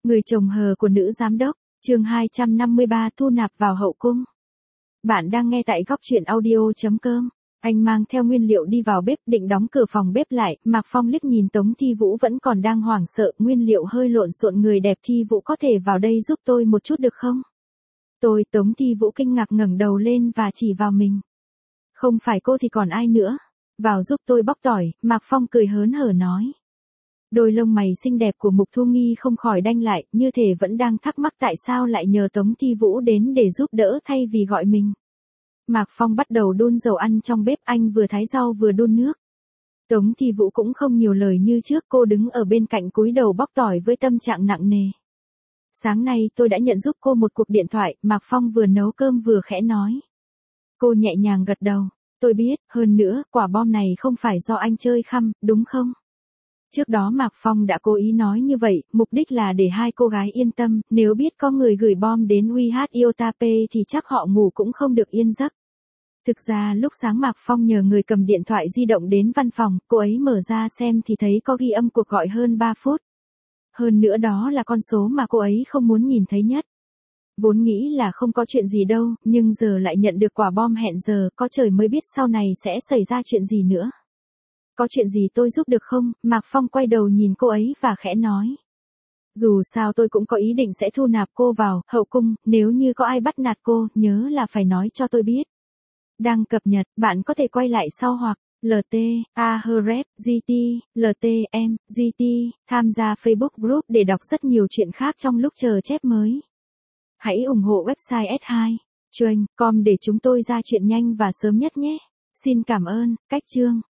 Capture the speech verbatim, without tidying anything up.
Người chồng hờ của nữ giám đốc, chương hai trăm năm mươi ba thu nạp vào hậu cung. Bạn đang nghe tại góc truyện audio.com. Anh mang theo nguyên liệu đi vào bếp định đóng cửa phòng bếp lại, Mạc Phong liếc nhìn Tống Thi Vũ vẫn còn đang hoảng sợ, nguyên liệu hơi lộn xộn, người đẹp Thi Vũ có thể vào đây giúp tôi một chút được không? Tôi, Tống Thi Vũ kinh ngạc ngẩng đầu lên và chỉ vào mình. Không phải cô thì còn ai nữa? Vào giúp tôi bóc tỏi, Mạc Phong cười hớn hở nói. Đôi lông mày xinh đẹp của Mục Thu Nghi không khỏi đanh lại, như thể vẫn đang thắc mắc tại sao lại nhờ Tống Thi Vũ đến để giúp đỡ thay vì gọi mình. Mạc Phong bắt đầu đun dầu ăn trong bếp, anh vừa thái rau vừa đun nước. Tống Thi Vũ cũng không nhiều lời như trước, cô đứng ở bên cạnh cúi đầu bóc tỏi với tâm trạng nặng nề. Sáng nay tôi đã nhận giúp cô một cuộc điện thoại, Mạc Phong vừa nấu cơm vừa khẽ nói. Cô nhẹ nhàng gật đầu, tôi biết, hơn nữa, quả bom này không phải do anh chơi khăm, đúng không? Trước đó Mạc Phong đã cố ý nói như vậy, mục đích là để hai cô gái yên tâm, nếu biết có người gửi bom đến uy hát Iotape thì chắc họ ngủ cũng không được yên giấc. Thực ra lúc sáng Mạc Phong nhờ người cầm điện thoại di động đến văn phòng, cô ấy mở ra xem thì thấy có ghi âm cuộc gọi hơn ba phút. Hơn nữa đó là con số mà cô ấy không muốn nhìn thấy nhất. Vốn nghĩ là không có chuyện gì đâu, nhưng giờ lại nhận được quả bom hẹn giờ, có trời mới biết sau này sẽ xảy ra chuyện gì nữa. Có chuyện gì tôi giúp được không? Mạc Phong quay đầu nhìn cô ấy và khẽ nói. Dù sao tôi cũng có ý định sẽ thu nạp cô vào hậu cung, nếu như có ai bắt nạt cô, nhớ là phải nói cho tôi biết. Đang cập nhật, bạn có thể quay lại sau hoặc lờ tê, a hờ rép, giê tê, lờ tê em, giê tê, tham gia Facebook Group để đọc rất nhiều chuyện khác trong lúc chờ chép mới. Hãy ủng hộ website ét hai Train chấm com để chúng tôi ra chuyện nhanh và sớm nhất nhé. Xin cảm ơn, cách chương.